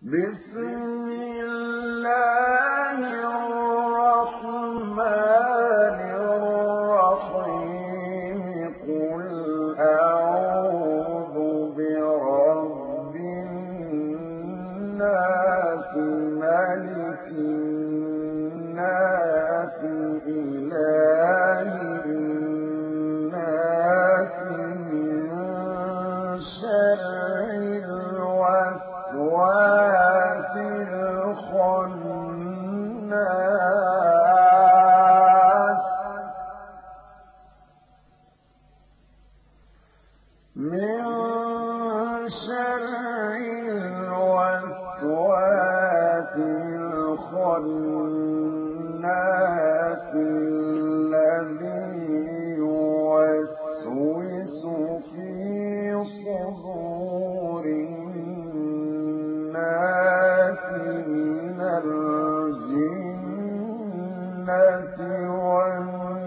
بسم الله الرحمن الرحيم قل أعوذ برب الناس ملك الناس إله الناس من شر الوسواس الخناس من شر الوسواس الخناس الذي يوسوس في صدور الناس من الجنة والناس